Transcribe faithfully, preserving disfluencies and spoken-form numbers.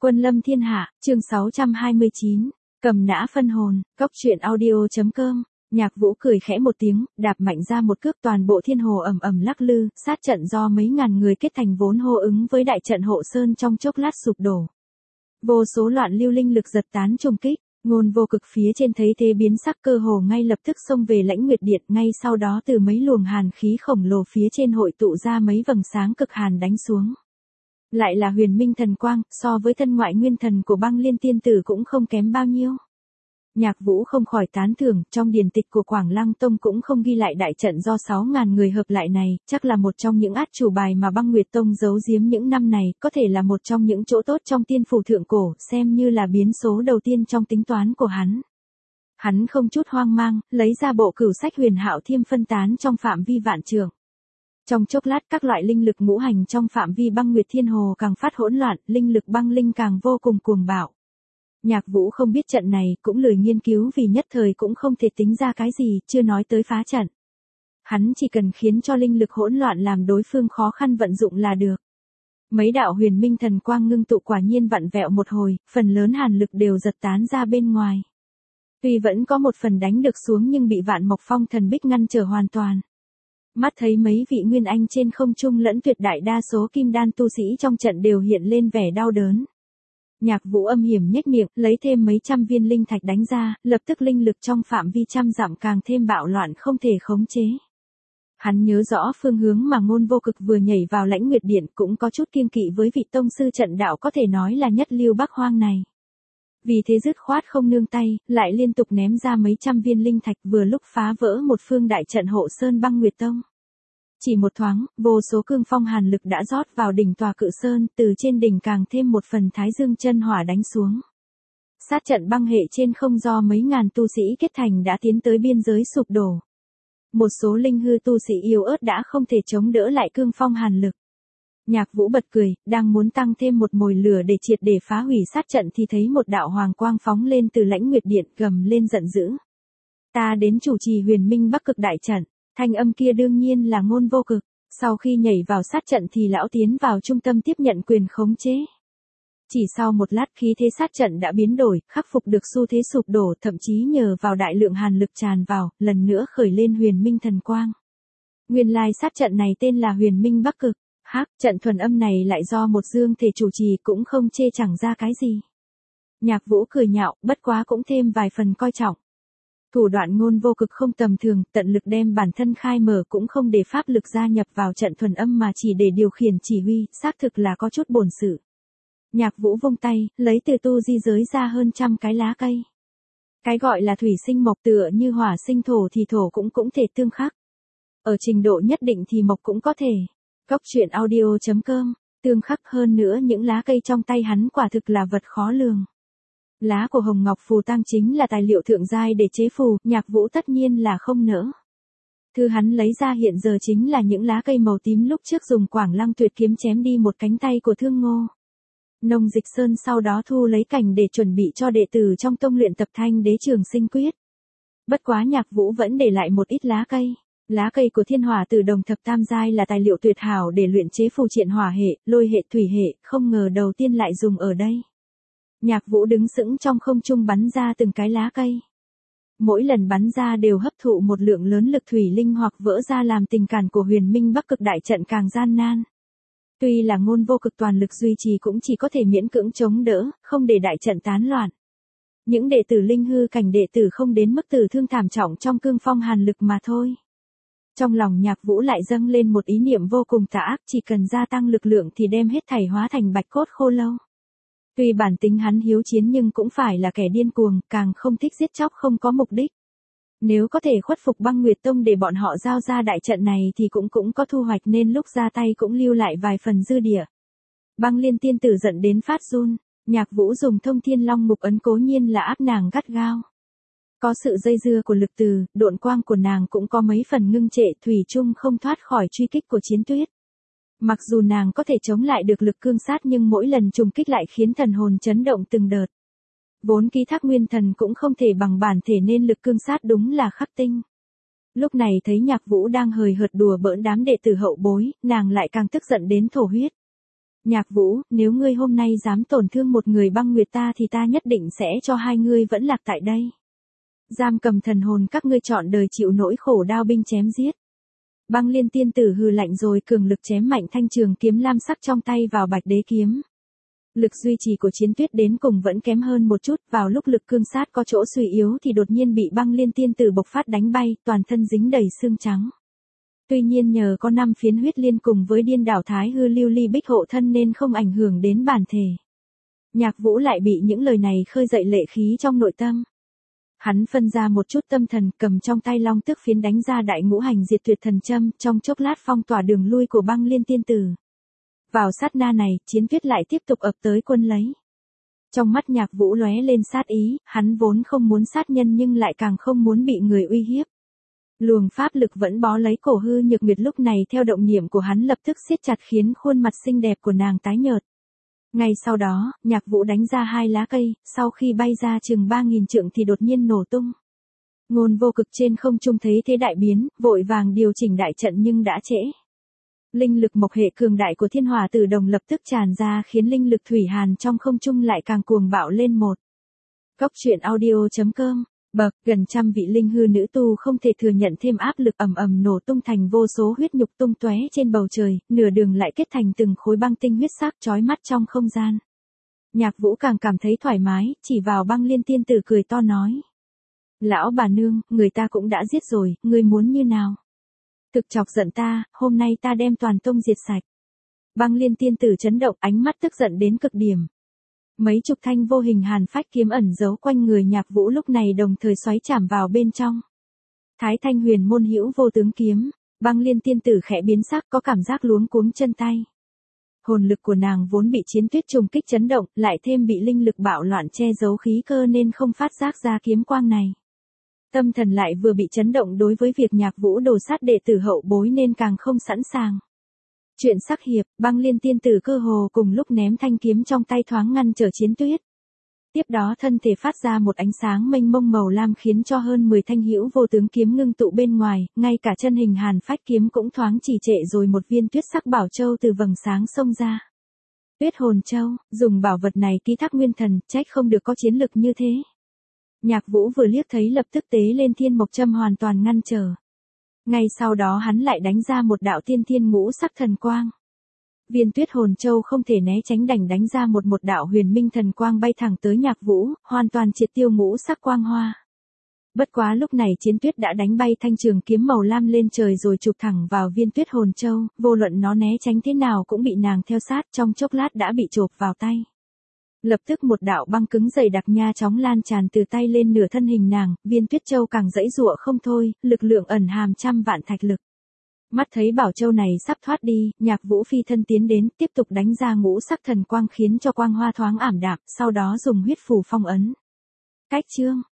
Quân lâm thiên hạ, chương sáu trăm hai mươi chín, cầm nã phân hồn, cóc truyện audio.com. Nhạc Vũ cười khẽ một tiếng, đạp mạnh ra một cước, toàn bộ thiên hồ ầm ầm lắc lư, sát trận do mấy ngàn người kết thành vốn hô ứng với đại trận hộ sơn trong chốc lát sụp đổ. Vô số loạn lưu linh lực giật tán trùng kích, Ngôn Vô Cực phía trên thấy thế biến sắc, cơ hồ ngay lập tức xông về Lãnh Nguyệt Điện, ngay sau đó từ mấy luồng hàn khí khổng lồ phía trên hội tụ ra mấy vầng sáng cực hàn đánh xuống. Lại là huyền minh thần quang, so với thân ngoại nguyên thần của Băng Liên tiên tử cũng không kém bao nhiêu. Nhạc Vũ không khỏi tán thưởng, trong điển tịch của Quảng Lăng Tông cũng không ghi lại đại trận do sáu ngàn người hợp lại này, chắc là một trong những át chủ bài mà Băng Nguyệt Tông giấu giếm những năm này, có thể là một trong những chỗ tốt trong tiên phủ thượng cổ, xem như là biến số đầu tiên trong tính toán của hắn. Hắn không chút hoang mang, lấy ra bộ cửu sách Huyền Hạo Thiêm phân tán trong phạm vi vạn trượng. Trong chốc lát các loại linh lực ngũ hành trong phạm vi Băng Nguyệt Thiên Hồ càng phát hỗn loạn, linh lực băng linh càng vô cùng cuồng bạo. Nhạc Vũ không biết trận này, cũng lười nghiên cứu vì nhất thời cũng không thể tính ra cái gì, chưa nói tới phá trận. Hắn chỉ cần khiến cho linh lực hỗn loạn làm đối phương khó khăn vận dụng là được. Mấy đạo huyền minh thần quang ngưng tụ quả nhiên vặn vẹo một hồi, phần lớn hàn lực đều giật tán ra bên ngoài. Tuy vẫn có một phần đánh được xuống nhưng bị Vạn Mộc Phong thần bích ngăn trở hoàn toàn. Mắt thấy mấy vị nguyên anh trên không trung lẫn tuyệt đại đa số kim đan tu sĩ trong trận đều hiện lên vẻ đau đớn. Nhạc Vũ âm hiểm nhếch miệng, lấy thêm mấy trăm viên linh thạch đánh ra, lập tức linh lực trong phạm vi trăm dặm càng thêm bạo loạn không thể khống chế. Hắn nhớ rõ phương hướng mà Ngôn Vô Cực vừa nhảy vào Lãnh Nguyệt Điện, cũng có chút kiêng kỵ với vị tông sư trận đạo có thể nói là nhất lưu Bắc Hoang này. Vì thế dứt khoát không nương tay, lại liên tục ném ra mấy trăm viên linh thạch, vừa lúc phá vỡ một phương đại trận hộ sơn Băng Nguyệt Tông. Chỉ một thoáng, vô số cương phong hàn lực đã rót vào đỉnh tòa cự sơn, từ trên đỉnh càng thêm một phần thái dương chân hỏa đánh xuống. Sát trận băng hệ trên không do mấy ngàn tu sĩ kết thành đã tiến tới biên giới sụp đổ. Một số linh hư tu sĩ yếu ớt đã không thể chống đỡ lại cương phong hàn lực. Nhạc Vũ bật cười, đang muốn tăng thêm một mồi lửa để triệt để phá hủy sát trận thì thấy một đạo hoàng quang phóng lên từ Lãnh Nguyệt Điện, gầm lên giận dữ. Ta đến chủ trì huyền minh bắc cực đại trận. Thanh âm kia đương nhiên là Ngôn Vô Cực, sau khi nhảy vào sát trận thì lão tiến vào trung tâm tiếp nhận quyền khống chế. Chỉ sau một lát khí thế sát trận đã biến đổi, khắc phục được xu thế sụp đổ, thậm chí nhờ vào đại lượng hàn lực tràn vào, lần nữa khởi lên huyền minh thần quang. Nguyên lai sát trận này tên là huyền minh bắc cực, hắc, trận thuần âm này lại do một dương thể chủ trì cũng không chê chẳng ra cái gì. Nhạc Vũ cười nhạo, bất quá cũng thêm vài phần coi trọng. Thủ đoạn Ngôn Vô Cực không tầm thường, tận lực đem bản thân khai mở cũng không để pháp lực gia nhập vào trận thuần âm mà chỉ để điều khiển chỉ huy, xác thực là có chút bổn sự. Nhạc Vũ vung tay, lấy từ tu di giới ra hơn trăm cái lá cây. Cái gọi là thủy sinh mộc tựa như hỏa sinh thổ thì thổ cũng cũng thể tương khắc. Ở trình độ nhất định thì mộc cũng có thể. Cóc truyện audio.com, tương khắc hơn nữa những lá cây trong tay hắn quả thực là vật khó lường. Lá của hồng ngọc phù tang chính là tài liệu thượng giai để chế phù, Nhạc Vũ tất nhiên là không nỡ. Thứ hắn lấy ra hiện giờ chính là những lá cây màu tím lúc trước dùng Quảng Lăng Tuyệt kiếm chém đi một cánh tay của Thương Ngô. Nông Dịch Sơn sau đó thu lấy cảnh để chuẩn bị cho đệ tử trong tông luyện tập Thanh Đế Trường Sinh Quyết. Bất quá Nhạc Vũ vẫn để lại một ít lá cây. Lá cây của Thiên Hỏa Tử Đồng thập tam giai là tài liệu tuyệt hảo để luyện chế phù triện hỏa hệ, lôi hệ, thủy hệ, không ngờ đầu tiên lại dùng ở đây. Nhạc Vũ đứng sững trong không trung bắn ra từng cái lá cây. Mỗi lần bắn ra đều hấp thụ một lượng lớn lực thủy linh hoặc vỡ ra làm tình cản của huyền minh bắc cực đại trận càng gian nan. Tuy là Ngôn Vô Cực toàn lực duy trì cũng chỉ có thể miễn cưỡng chống đỡ, không để đại trận tán loạn. Những đệ tử linh hư cảnh đệ tử không đến mức tử thương thảm trọng trong cương phong hàn lực mà thôi. Trong lòng Nhạc Vũ lại dâng lên một ý niệm vô cùng tà ác, chỉ cần gia tăng lực lượng thì đem hết thảy hóa thành bạch cốt khô lâu. Tuy bản tính hắn hiếu chiến nhưng cũng phải là kẻ điên cuồng, càng không thích giết chóc không có mục đích. Nếu có thể khuất phục Băng Nguyệt Tông để bọn họ giao ra đại trận này thì cũng cũng có thu hoạch nên lúc ra tay cũng lưu lại vài phần dư địa. Băng Liên tiên tử giận đến phát run, Nhạc Vũ dùng Thông Thiên Long Mục ấn cố nhiên là áp nàng gắt gao. Có sự dây dưa của lực từ, độn quang của nàng cũng có mấy phần ngưng trệ, thủy chung không thoát khỏi truy kích của Chiến Tuyết. Mặc dù nàng có thể chống lại được lực cương sát nhưng mỗi lần trùng kích lại khiến thần hồn chấn động từng đợt. Vốn ký thác nguyên thần cũng không thể bằng bản thể nên lực cương sát đúng là khắc tinh. Lúc này thấy Nhạc Vũ đang hời hợt đùa bỡn đám đệ tử hậu bối, nàng lại càng tức giận đến thổ huyết. Nhạc Vũ, nếu ngươi hôm nay dám tổn thương một người băng nguyệt ta thì ta nhất định sẽ cho hai ngươi vẫn lạc tại đây. Giam cầm thần hồn các ngươi trọn đời chịu nỗi khổ đao binh chém giết. Băng Liên tiên tử hừ lạnh rồi cường lực chém mạnh thanh trường kiếm lam sắc trong tay vào bạch đế kiếm. Lực duy trì của Chiến Tuyết đến cùng vẫn kém hơn một chút, vào lúc lực cương sát có chỗ suy yếu thì đột nhiên bị Băng Liên tiên tử bộc phát đánh bay, toàn thân dính đầy xương trắng. Tuy nhiên nhờ có năm phiến huyết liên cùng với điên đảo thái hư lưu ly bích hộ thân nên không ảnh hưởng đến bản thể. Nhạc Vũ lại bị những lời này khơi dậy lệ khí trong nội tâm. Hắn phân ra một chút tâm thần, cầm trong tay long tước phiến đánh ra đại ngũ hành diệt tuyệt thần châm, trong chốc lát phong tỏa đường lui của Băng Liên tiên tử. Vào sát na này, Chiến Tuyết lại tiếp tục ập tới quân lấy. Trong mắt Nhạc Vũ lóe lên sát ý, hắn vốn không muốn sát nhân nhưng lại càng không muốn bị người uy hiếp. Luồng pháp lực vẫn bó lấy cổ Hư Nhược Nguyệt lúc này theo động niệm của hắn lập tức siết chặt khiến khuôn mặt xinh đẹp của nàng tái nhợt. Ngay sau đó, Nhạc Vũ đánh ra hai lá cây, sau khi bay ra chừng ba nghìn trượng thì đột nhiên nổ tung. Ngôn Vô Cực trên không trung thấy thế đại biến, vội vàng điều chỉnh đại trận nhưng đã trễ. Linh lực mộc hệ cường đại của Thiên Hỏa Tử Đồng lập tức tràn ra khiến linh lực thủy hàn trong không trung lại càng cuồng bạo lên một. Cốc truyện audio chấm com. Bậc, gần trăm vị linh hư nữ tu không thể thừa nhận thêm áp lực ầm ầm nổ tung thành vô số huyết nhục tung tóe trên bầu trời, nửa đường lại kết thành từng khối băng tinh huyết sắc chói mắt trong không gian. Nhạc Vũ càng cảm thấy thoải mái, chỉ vào Băng Liên tiên tử cười to nói: "Lão bà nương, người ta cũng đã giết rồi, ngươi muốn như nào? Thực chọc giận ta, hôm nay ta đem toàn tông diệt sạch." Băng Liên tiên tử chấn động, ánh mắt tức giận đến cực điểm. Mấy chục thanh vô hình hàn phách kiếm ẩn giấu quanh người Nhạc Vũ lúc này đồng thời xoáy chạm vào bên trong. Thái Thanh Huyền Môn Hữu Vô Tướng kiếm, Băng Liên tiên tử khẽ biến sắc có cảm giác luống cuống chân tay. Hồn lực của nàng vốn bị Chiến Tuyết trùng kích chấn động, lại thêm bị linh lực bạo loạn che giấu khí cơ nên không phát giác ra kiếm quang này. Tâm thần lại vừa bị chấn động đối với việc Nhạc Vũ đồ sát đệ tử hậu bối nên càng không sẵn sàng. Chuyện sắc hiệp, Băng Liên tiên tử cơ hồ cùng lúc ném thanh kiếm trong tay thoáng ngăn trở Chiến Tuyết. Tiếp đó thân thể phát ra một ánh sáng mênh mông màu lam khiến cho hơn mười thanh hữu vô tướng kiếm ngưng tụ bên ngoài, ngay cả chân hình hàn phách kiếm cũng thoáng trì trệ rồi một viên tuyết sắc bảo châu từ vầng sáng xông ra. Tuyết hồn châu, dùng bảo vật này ký thác nguyên thần, trách không được có chiến lực như thế. Nhạc Vũ vừa liếc thấy lập tức tế lên thiên mộc châm hoàn toàn ngăn trở. Ngay sau đó hắn lại đánh ra một đạo tiên thiên ngũ sắc thần quang. Viên tuyết hồn châu không thể né tránh đành đánh ra một một đạo huyền minh thần quang bay thẳng tới Nhạc Vũ, hoàn toàn triệt tiêu ngũ sắc quang hoa. Bất quá lúc này Chiến Tuyết đã đánh bay thanh trường kiếm màu lam lên trời rồi chụp thẳng vào viên tuyết hồn châu, vô luận nó né tránh thế nào cũng bị nàng theo sát, trong chốc lát đã bị chộp vào tay. Lập tức một đạo băng cứng dày đặc nha chóng lan tràn từ tay lên nửa thân hình nàng, viên tuyết châu càng dãy giụa không thôi, lực lượng ẩn hàm trăm vạn thạch lực. Mắt thấy bảo châu này sắp thoát đi, Nhạc Vũ phi thân tiến đến, tiếp tục đánh ra ngũ sắc thần quang khiến cho quang hoa thoáng ảm đạm, sau đó dùng huyết phù phong ấn. Cách chương,